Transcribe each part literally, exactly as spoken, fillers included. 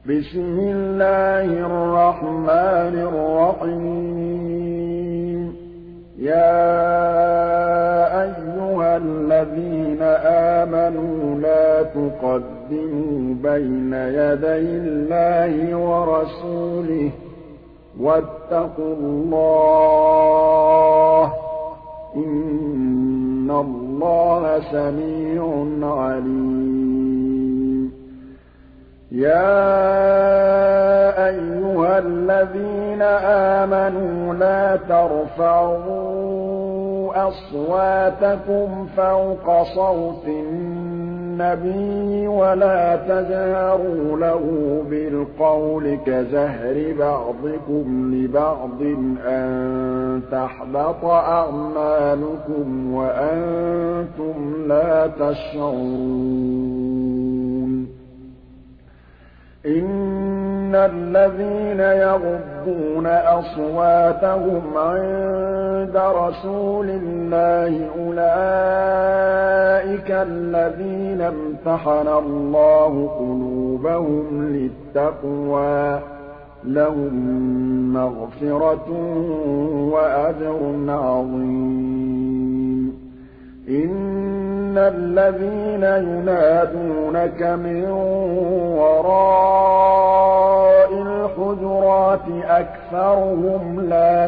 بسم الله الرحمن الرحيم يا أيها الذين آمنوا لا تقدموا بين يدي الله ورسوله واتقوا الله إن الله سميع عليم يا أيها الذين آمنوا لا ترفعوا أصواتكم فوق صوت النبي ولا تجهروا له بالقول كجهر بعضكم لبعض أن تحبط أعمالكم وأنتم لا تشعرون إن الذين يغضون أصواتهم عند رسول الله أولئك الذين امتحن الله قلوبهم للتقوى لهم مغفرة وأجر عظيم إن الذين ينادونك من وراء الحجرات أكثرهم لا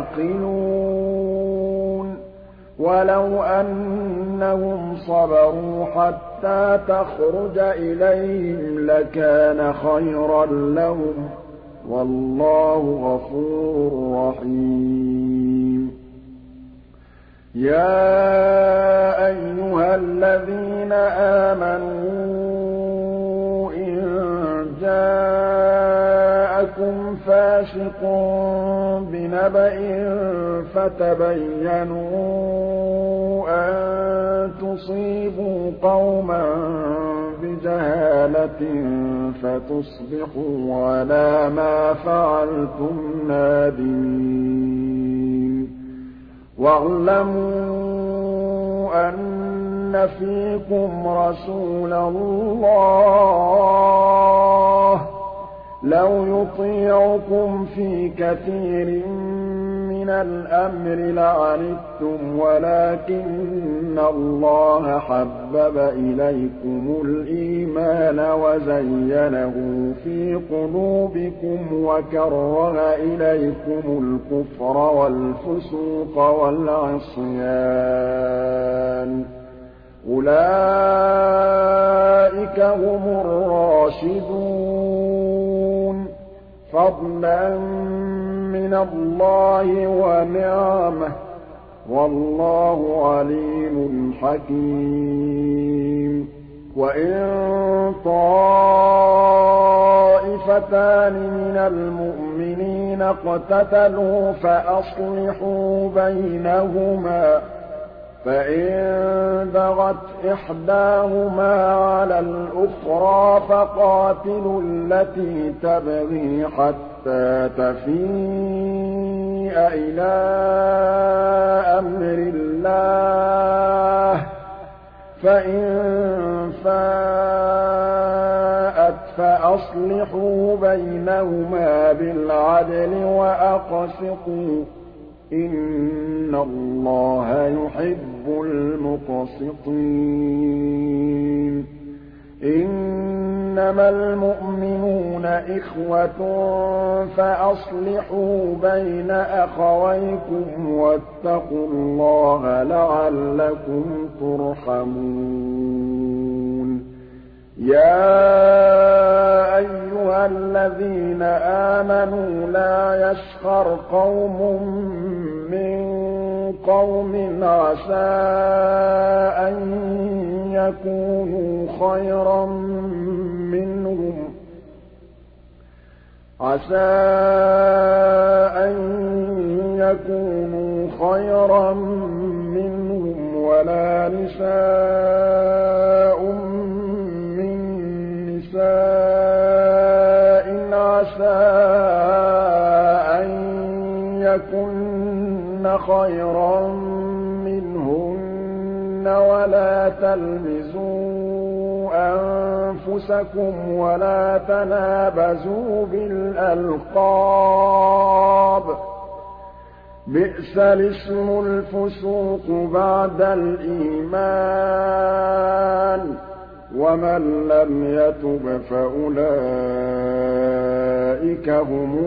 يعقلون ولو أنهم صبروا حتى تخرج إليهم لكان خيرا لهم والله غفور رحيم يا أيها الذين آمنوا إن جاءكم فاسق بنبأ فتبينوا أن تصيبوا قوما بجهالة فتصبحوا على ما فعلتم نادمين واعلموا أن فيكم رسول الله لو يطيعكم في كثير من الأمر لعنتم ولكن الله حبب إليكم الإيمان وزينه في قلوبكم وكره إليكم الكفر والفسوق والعصيان أولئك هم الراشدون فضلا من الله ونعمه والله عليم حكيم وإن طائفتان من المؤمنين اقتتلوا فأصلحوا بينهما فإن بغت إحداهما على الأخرى فقاتلوا التي تبغي حتى تفيء إلى أمر الله فإن فاءت فأصلحوا بينهما بالعدل وأقسطوا إن الله يحب المقسطين إنما المؤمنون إخوة فأصلحوا بين أخويكم واتقوا الله لعلكم ترحمون يا أيها الذين آمنوا لا يسخر قوم من قوم عسى أن يكونوا خيرا منهم عسى أن يكونوا خيرا منهم ولا نساء من نساء عسى أن يكن خيرا منهن ولا تلمزوا أنفسكم ولا تنابزوا بالألقاب بئس الاسم الفسوق بعد الإيمان ومن لم يتب فأولئك هم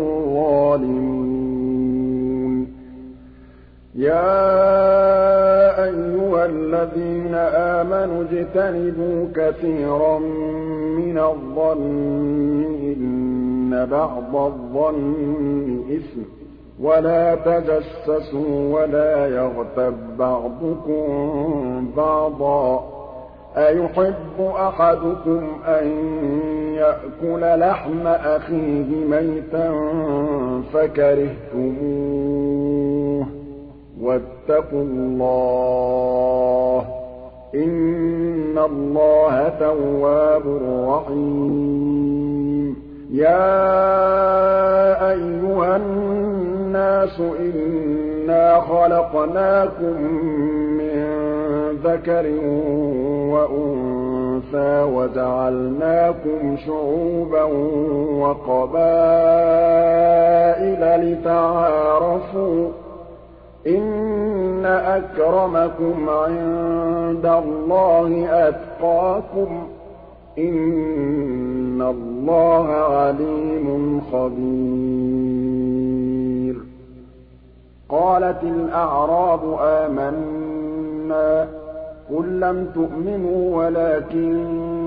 الظالمون يا أيها الذين آمنوا اجتنبوا كثيرا من الظن إن بعض الظن إثم ولا تجسسوا ولا يغتب بعضكم بعضا أيحب أحدكم أن يأكل لحم أخيه ميتا فكرهتموه واتقوا الله إن الله تواب رحيم يا أيها الناس إنا خلقناكم من ذكر وأنثى وجعلناكم شعوبا وقبائل لتعارفوا إن أكرمكم عند الله أتقاكم إن الله عليم خبير قالت الأعراب آمنا قل لم تؤمنوا ولكن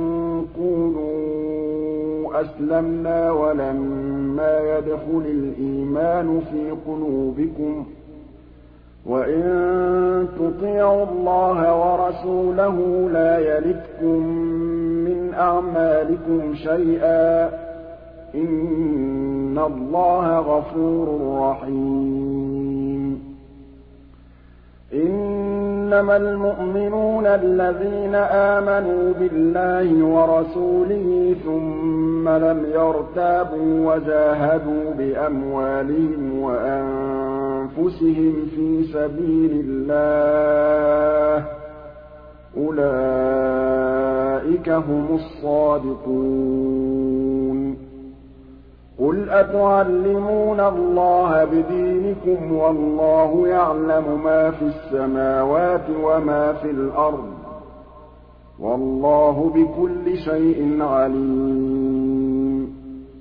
قولوا أسلمنا ولما يدخل الإيمان في قلوبكم وإن تطيعوا الله ورسوله لا يلتكم من أعمالكم شيئا إن الله غفور رحيم إنما المؤمنون الذين آمنوا بالله ورسوله ثم لم يرتابوا وجاهدوا بأموالهم وأنفسهم في سبيل الله أولئك هم الصادقون قل أتعلمون الله بدينكم والله يعلم ما في السماوات وما في الأرض والله بكل شيء عليم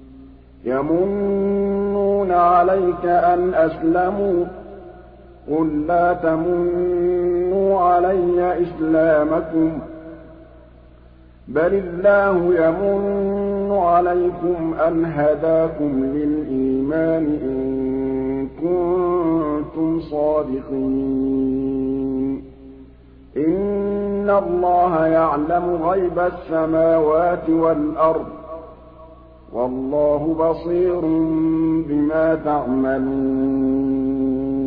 يمنون عليك أن أسلموا قل لا تمنوا علي إسلامكم بل الله يمن عليكم أن هداكم للإيمان إن كنتم صادقين إن الله يعلم غيب السماوات والأرض والله بصير بما تعملون